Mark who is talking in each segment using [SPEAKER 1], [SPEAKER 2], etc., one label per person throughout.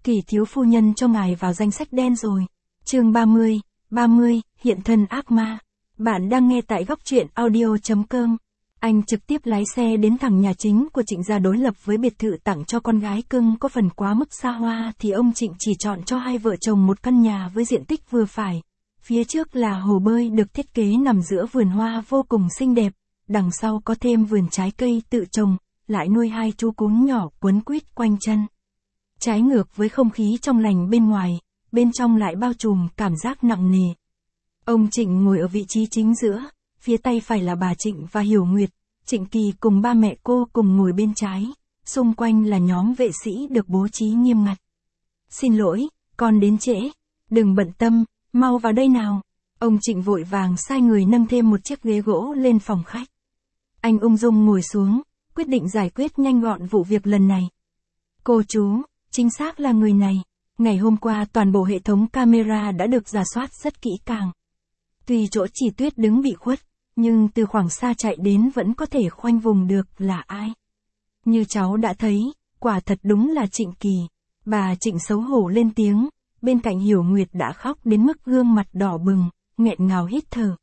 [SPEAKER 1] Kỳ thiếu phu nhân cho ngài vào danh sách đen rồi. Chương 30, hiện thân ác ma. Bạn đang nghe tại góc truyện audio.com. Anh trực tiếp lái xe đến thẳng nhà chính của Trịnh gia. Đối lập với biệt thự tặng cho con gái cưng có phần quá mức xa hoa thì ông Trịnh chỉ chọn cho hai vợ chồng một căn nhà với diện tích vừa phải. Phía trước là hồ bơi được thiết kế nằm giữa vườn hoa vô cùng xinh đẹp, đằng sau có thêm vườn trái cây tự trồng, lại nuôi hai chú cún nhỏ quấn quýt quanh chân. Trái ngược với không khí trong lành bên ngoài, bên trong lại bao trùm cảm giác nặng nề. Ông Trịnh ngồi ở vị trí chính giữa, phía tay phải là bà Trịnh và Hiểu Nguyệt, Trịnh Kỳ cùng ba mẹ cô cùng ngồi bên trái, xung quanh là nhóm vệ sĩ được bố trí nghiêm ngặt. Xin lỗi, con đến trễ, đừng bận tâm, mau vào đây nào. Ông Trịnh vội vàng sai người nâng thêm một chiếc ghế gỗ lên phòng khách. Anh ung dung ngồi xuống, quyết định giải quyết nhanh gọn vụ việc lần này. Cô chú, chính xác là người này. Ngày hôm qua toàn bộ hệ thống camera đã được rà soát rất kỹ càng. Tuy chỗ Chỉ Tuyết đứng bị khuất, nhưng từ khoảng xa chạy đến vẫn có thể khoanh vùng được là ai. Như cháu đã thấy, quả thật đúng là Trịnh Kỳ. Bà Trịnh xấu hổ lên tiếng, bên cạnh Hiểu Nguyệt đã khóc đến mức gương mặt đỏ bừng, nghẹn ngào hít thở.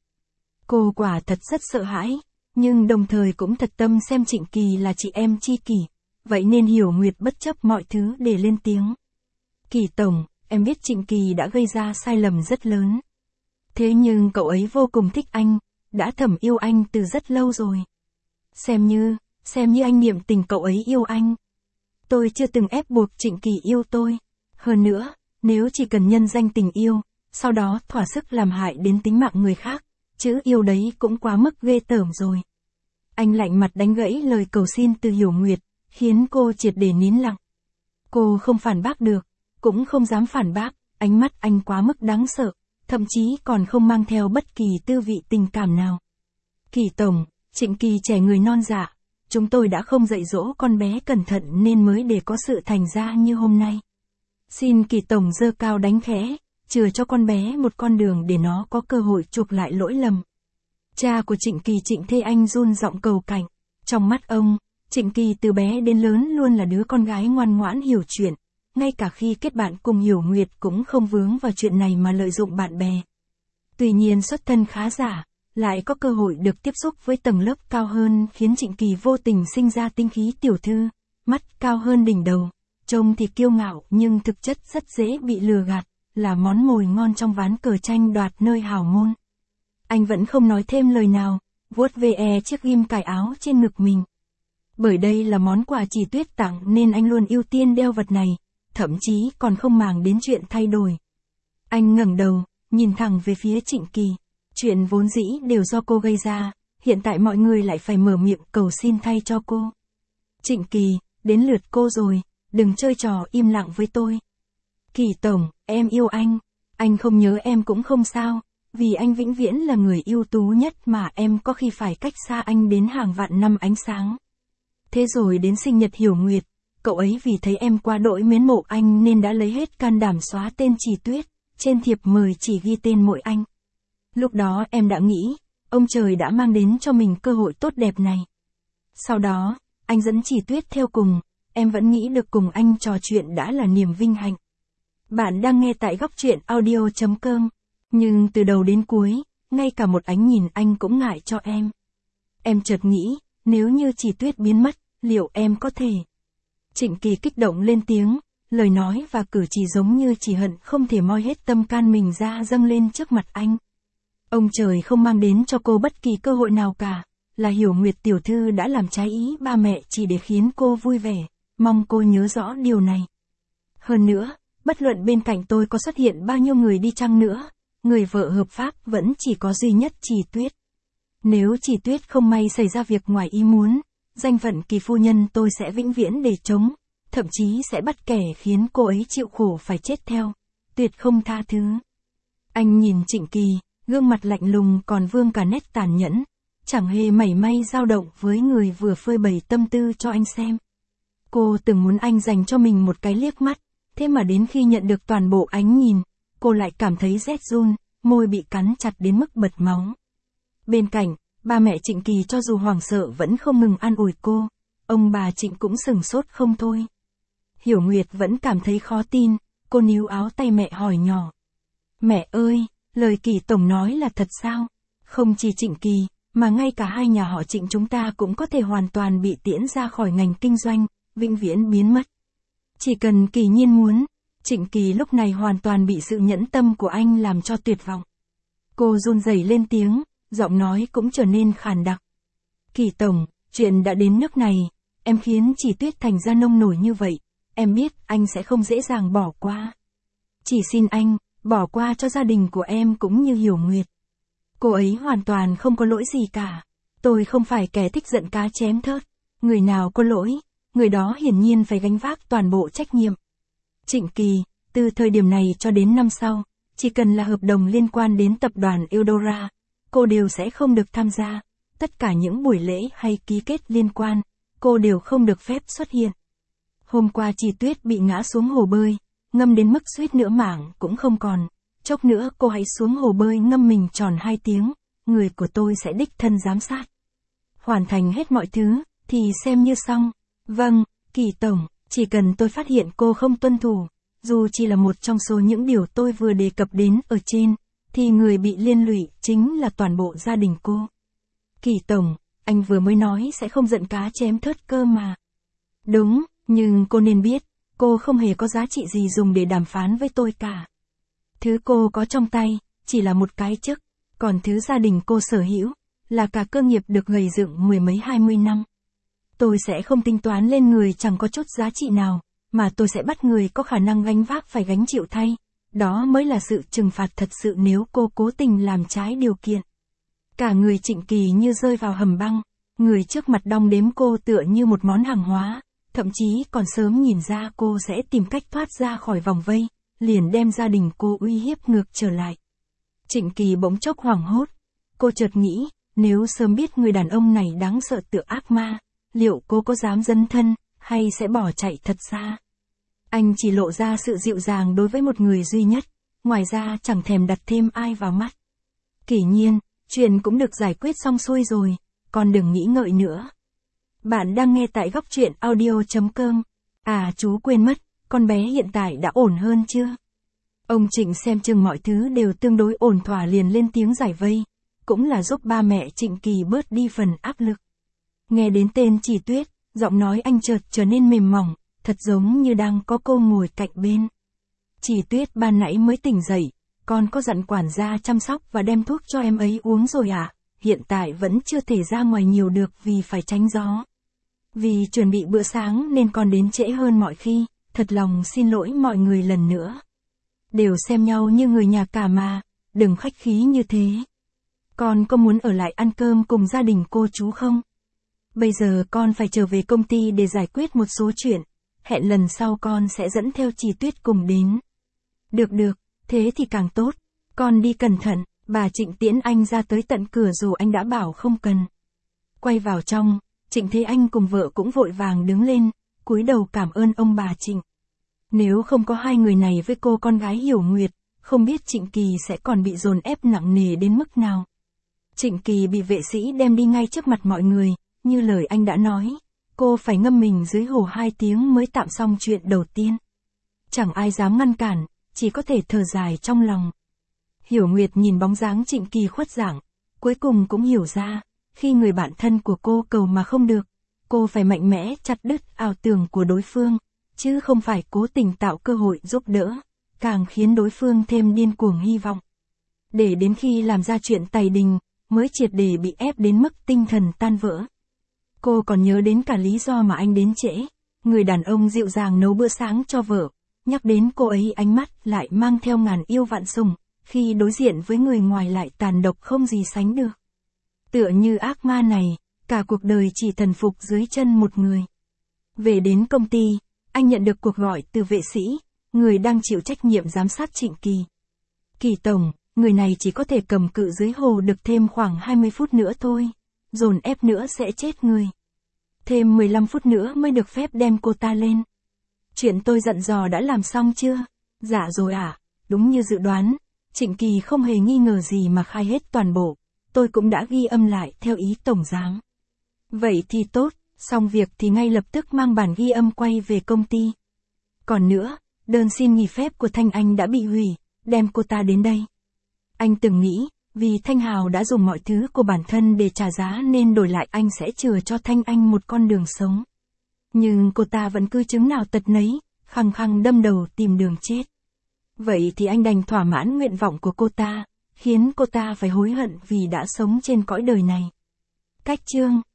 [SPEAKER 1] Cô quả thật rất sợ hãi, nhưng đồng thời cũng thật tâm xem Trịnh Kỳ là chị em tri kỷ, vậy nên Hiểu Nguyệt bất chấp mọi thứ để lên tiếng. Kỳ tổng, em biết Trịnh Kỳ đã gây ra sai lầm rất lớn. Thế nhưng cậu ấy vô cùng thích anh, đã thầm yêu anh từ rất lâu rồi. Xem như anh niệm tình cậu ấy yêu anh. Tôi chưa từng ép buộc Trịnh Kỳ yêu tôi. Hơn nữa, nếu chỉ cần nhân danh tình yêu, sau đó thỏa sức làm hại đến tính mạng người khác, chữ yêu đấy cũng quá mức ghê tởm rồi. Anh lạnh mặt đánh gãy lời cầu xin từ Hiểu Nguyệt, khiến cô triệt để nín lặng. Cô không phản bác được, cũng không dám phản bác, ánh mắt anh quá mức đáng sợ, thậm chí còn không mang theo bất kỳ tư vị tình cảm nào. Kỳ tổng, Trịnh Kỳ trẻ người non dạ, chúng tôi đã không dạy dỗ con bé cẩn thận nên mới để có sự thành ra như hôm nay. Xin Kỳ tổng giơ cao đánh khẽ, chừa cho con bé một con đường để nó có cơ hội chuộc lại lỗi lầm. Cha của Trịnh Kỳ Trịnh Thế Anh run giọng cầu cảnh. Trong mắt ông, Trịnh Kỳ từ bé đến lớn luôn là đứa con gái ngoan ngoãn hiểu chuyện, ngay cả khi kết bạn cùng Hiểu Nguyệt cũng không vướng vào chuyện này mà lợi dụng bạn bè. Tuy nhiên xuất thân khá giả, lại có cơ hội được tiếp xúc với tầng lớp cao hơn khiến Trịnh Kỳ vô tình sinh ra tinh khí tiểu thư, mắt cao hơn đỉnh đầu, trông thì kiêu ngạo nhưng thực chất rất dễ bị lừa gạt, là món mồi ngon trong ván cờ tranh đoạt nơi hào môn. Anh vẫn không nói thêm lời nào, vuốt ve chiếc ghim cài áo trên ngực mình. Bởi đây là món quà Chỉ Tuyết tặng nên anh luôn ưu tiên đeo vật này, thậm chí còn không màng đến chuyện thay đổi. Anh ngẩng đầu, nhìn thẳng về phía Trịnh Kỳ. Chuyện vốn dĩ đều do cô gây ra, hiện tại mọi người lại phải mở miệng cầu xin thay cho cô. Trịnh Kỳ, đến lượt cô rồi, đừng chơi trò im lặng với tôi. Kỳ tổng, em yêu anh không nhớ em cũng không sao, vì anh vĩnh viễn là người ưu tú nhất mà em có khi phải cách xa anh đến hàng vạn năm ánh sáng. Thế rồi đến sinh nhật Hiểu Nguyệt, cậu ấy vì thấy em quá đỗi mến mộ anh nên đã lấy hết can đảm xóa tên Chỉ Tuyết, trên thiệp mời chỉ ghi tên mỗi anh. Lúc đó em đã nghĩ, ông trời đã mang đến cho mình cơ hội tốt đẹp này. Sau đó, anh dẫn Chỉ Tuyết theo cùng, em vẫn nghĩ được cùng anh trò chuyện đã là niềm vinh hạnh. Bạn đang nghe tại góc truyện audio.com, nhưng từ đầu đến cuối, ngay cả một ánh nhìn anh cũng ngại cho em. Em chợt nghĩ, nếu như Chỉ Tuyết biến mất, liệu em có thể? Trịnh Kỳ kích động lên tiếng, lời nói và cử chỉ giống như chỉ hận không thể moi hết tâm can mình ra dâng lên trước mặt anh. Ông trời không mang đến cho cô bất kỳ cơ hội nào cả, là Hiểu Nguyệt tiểu thư đã làm trái ý ba mẹ chỉ để khiến cô vui vẻ, mong cô nhớ rõ điều này. Hơn nữa, bất luận bên cạnh tôi có xuất hiện bao nhiêu người đi chăng nữa, người vợ hợp pháp vẫn chỉ có duy nhất Chỉ Tuyết. Nếu Chỉ Tuyết không may xảy ra việc ngoài ý muốn, danh phận Kỳ phu nhân tôi sẽ vĩnh viễn để trống, thậm chí sẽ bắt kẻ khiến cô ấy chịu khổ phải chết theo, tuyệt không tha thứ. Anh nhìn Trịnh Kỳ, gương mặt lạnh lùng còn vương cả nét tàn nhẫn, chẳng hề mảy may dao động với người vừa phơi bày tâm tư cho anh xem. Cô từng muốn anh dành cho mình một cái liếc mắt, thế mà đến khi nhận được toàn bộ ánh nhìn, cô lại cảm thấy rét run, môi bị cắn chặt đến mức bật máu. Bên cạnh, ba mẹ Trịnh Kỳ cho dù hoảng sợ vẫn không ngừng an ủi cô, ông bà Trịnh cũng sửng sốt không thôi. Hiểu Nguyệt vẫn cảm thấy khó tin, cô níu áo tay mẹ hỏi nhỏ. Mẹ ơi, lời Kỳ tổng nói là thật sao? Không chỉ Trịnh Kỳ, mà ngay cả hai nhà họ Trịnh chúng ta cũng có thể hoàn toàn bị tiễn ra khỏi ngành kinh doanh, vĩnh viễn biến mất. Chỉ cần Kỳ Nhiên muốn. Trịnh Kỳ lúc này hoàn toàn bị sự nhẫn tâm của anh làm cho tuyệt vọng. Cô run rẩy lên tiếng, giọng nói cũng trở nên khàn đặc. Kỳ tổng, chuyện đã đến nước này, em khiến Chỉ Tuyết thành ra nông nổi như vậy, em biết anh sẽ không dễ dàng bỏ qua. Chỉ xin anh, bỏ qua cho gia đình của em cũng như Hiểu Nguyệt. Cô ấy hoàn toàn không có lỗi gì cả. Tôi không phải kẻ thích giận cá chém thớt. Người nào có lỗi, người đó hiển nhiên phải gánh vác toàn bộ trách nhiệm. Trịnh Kỳ, từ thời điểm này cho đến năm sau, chỉ cần là hợp đồng liên quan đến tập đoàn Eudora, cô đều sẽ không được tham gia. Tất cả những buổi lễ hay ký kết liên quan, cô đều không được phép xuất hiện. Hôm qua Chỉ Tuyết bị ngã xuống hồ bơi, ngâm đến mức suýt nữa mảng cũng không còn. Chốc nữa cô hãy xuống hồ bơi ngâm mình tròn 2 tiếng, người của tôi sẽ đích thân giám sát. Hoàn thành hết mọi thứ, thì xem như xong. Vâng, Kỳ tổng, chỉ cần tôi phát hiện cô không tuân thủ, dù chỉ là một trong số những điều tôi vừa đề cập đến ở trên, thì người bị liên lụy chính là toàn bộ gia đình cô. Kỳ tổng, anh vừa mới nói sẽ không giận cá chém thớt cơ mà. Đúng, nhưng cô nên biết, cô không hề có giá trị gì dùng để đàm phán với tôi cả. Thứ cô có trong tay, chỉ là một cái chức, còn thứ gia đình cô sở hữu, là cả cơ nghiệp được gầy dựng 10 mấy 20 năm. Tôi sẽ không tính toán lên người chẳng có chút giá trị nào, mà tôi sẽ bắt người có khả năng gánh vác phải gánh chịu thay. Đó mới là sự trừng phạt thật sự nếu cô cố tình làm trái điều kiện. Cả người Trịnh Kỳ như rơi vào hầm băng, người trước mặt đong đếm cô tựa như một món hàng hóa, thậm chí còn sớm nhìn ra cô sẽ tìm cách thoát ra khỏi vòng vây, liền đem gia đình cô uy hiếp ngược trở lại. Trịnh Kỳ bỗng chốc hoảng hốt, cô chợt nghĩ, nếu sớm biết người đàn ông này đáng sợ tựa ác ma, liệu cô có dám dấn thân, hay sẽ bỏ chạy thật xa? Anh chỉ lộ ra sự dịu dàng đối với một người duy nhất, ngoài ra chẳng thèm đặt thêm ai vào mắt. Kỳ Nhiên, chuyện cũng được giải quyết xong xuôi rồi, con đừng nghĩ ngợi nữa. Bạn đang nghe tại góc truyện audio.com. À chú quên mất, con bé hiện tại đã ổn hơn chưa? Ông Trịnh xem chừng mọi thứ đều tương đối ổn thỏa liền lên tiếng giải vây, cũng là giúp ba mẹ Trịnh Kỳ bớt đi phần áp lực. Nghe đến tên Chỉ Tuyết, giọng nói anh chợt trở nên mềm mỏng, thật giống như đang có cô ngồi cạnh bên. Chỉ Tuyết ban nãy mới tỉnh dậy, con có dặn quản gia chăm sóc và đem thuốc cho em ấy uống rồi ạ, hiện tại vẫn chưa thể ra ngoài nhiều được vì phải tránh gió. Vì chuẩn bị bữa sáng nên con đến trễ hơn mọi khi, thật lòng xin lỗi mọi người lần nữa. Đều xem nhau như người nhà cả mà, đừng khách khí như thế. Con có muốn ở lại ăn cơm cùng gia đình cô chú không? Bây giờ con phải trở về công ty để giải quyết một số chuyện, hẹn lần sau con sẽ dẫn theo Chỉ Tuyết cùng đến. Được, thế thì càng tốt, con đi cẩn thận. Bà Trịnh tiễn anh ra tới tận cửa dù anh đã bảo không cần. Quay vào trong, Trịnh thấy anh cùng vợ cũng vội vàng đứng lên, cúi đầu cảm ơn ông bà Trịnh. Nếu không có hai người này với cô con gái Hiểu Nguyệt, không biết Trịnh Kỳ sẽ còn bị dồn ép nặng nề đến mức nào. Trịnh Kỳ bị vệ sĩ đem đi ngay trước mặt mọi người, như lời anh đã nói, cô phải ngâm mình dưới hồ 2 tiếng mới tạm xong chuyện đầu tiên. Chẳng ai dám ngăn cản, chỉ có thể thở dài trong lòng. Hiểu Nguyệt nhìn bóng dáng Trịnh Kỳ khuất dạng, cuối cùng cũng hiểu ra, khi người bạn thân của cô cầu mà không được, cô phải mạnh mẽ chặt đứt ảo tưởng của đối phương, chứ không phải cố tình tạo cơ hội giúp đỡ, càng khiến đối phương thêm điên cuồng hy vọng. Để đến khi làm ra chuyện tày đình, mới triệt để bị ép đến mức tinh thần tan vỡ. Cô còn nhớ đến cả lý do mà anh đến trễ, người đàn ông dịu dàng nấu bữa sáng cho vợ, nhắc đến cô ấy ánh mắt lại mang theo ngàn yêu vạn sủng, khi đối diện với người ngoài lại tàn độc không gì sánh được. Tựa như ác ma này, cả cuộc đời chỉ thần phục dưới chân một người. Về đến công ty, anh nhận được cuộc gọi từ vệ sĩ, người đang chịu trách nhiệm giám sát Trịnh Kỳ. Kỳ tổng, người này chỉ có thể cầm cự dưới hồ được thêm khoảng 20 phút nữa thôi, dồn ép nữa sẽ chết người. Thêm 15 phút nữa mới được phép đem cô ta lên. Chuyện tôi dặn dò đã làm xong chưa? Dạ rồi ạ, đúng như dự đoán, Trịnh Kỳ không hề nghi ngờ gì mà khai hết toàn bộ, tôi cũng đã ghi âm lại theo ý tổng giám. Vậy thì tốt, xong việc thì ngay lập tức mang bản ghi âm quay về công ty. Còn nữa, đơn xin nghỉ phép của Thanh Anh đã bị hủy, đem cô ta đến đây. Anh từng nghĩ, vì Thanh Hào đã dùng mọi thứ của bản thân để trả giá nên đổi lại anh sẽ chừa cho Thanh Anh một con đường sống. Nhưng cô ta vẫn cứ chứng nào tật nấy, khăng khăng đâm đầu tìm đường chết. Vậy thì anh đành thỏa mãn nguyện vọng của cô ta, khiến cô ta phải hối hận vì đã sống trên cõi đời này. Cách chương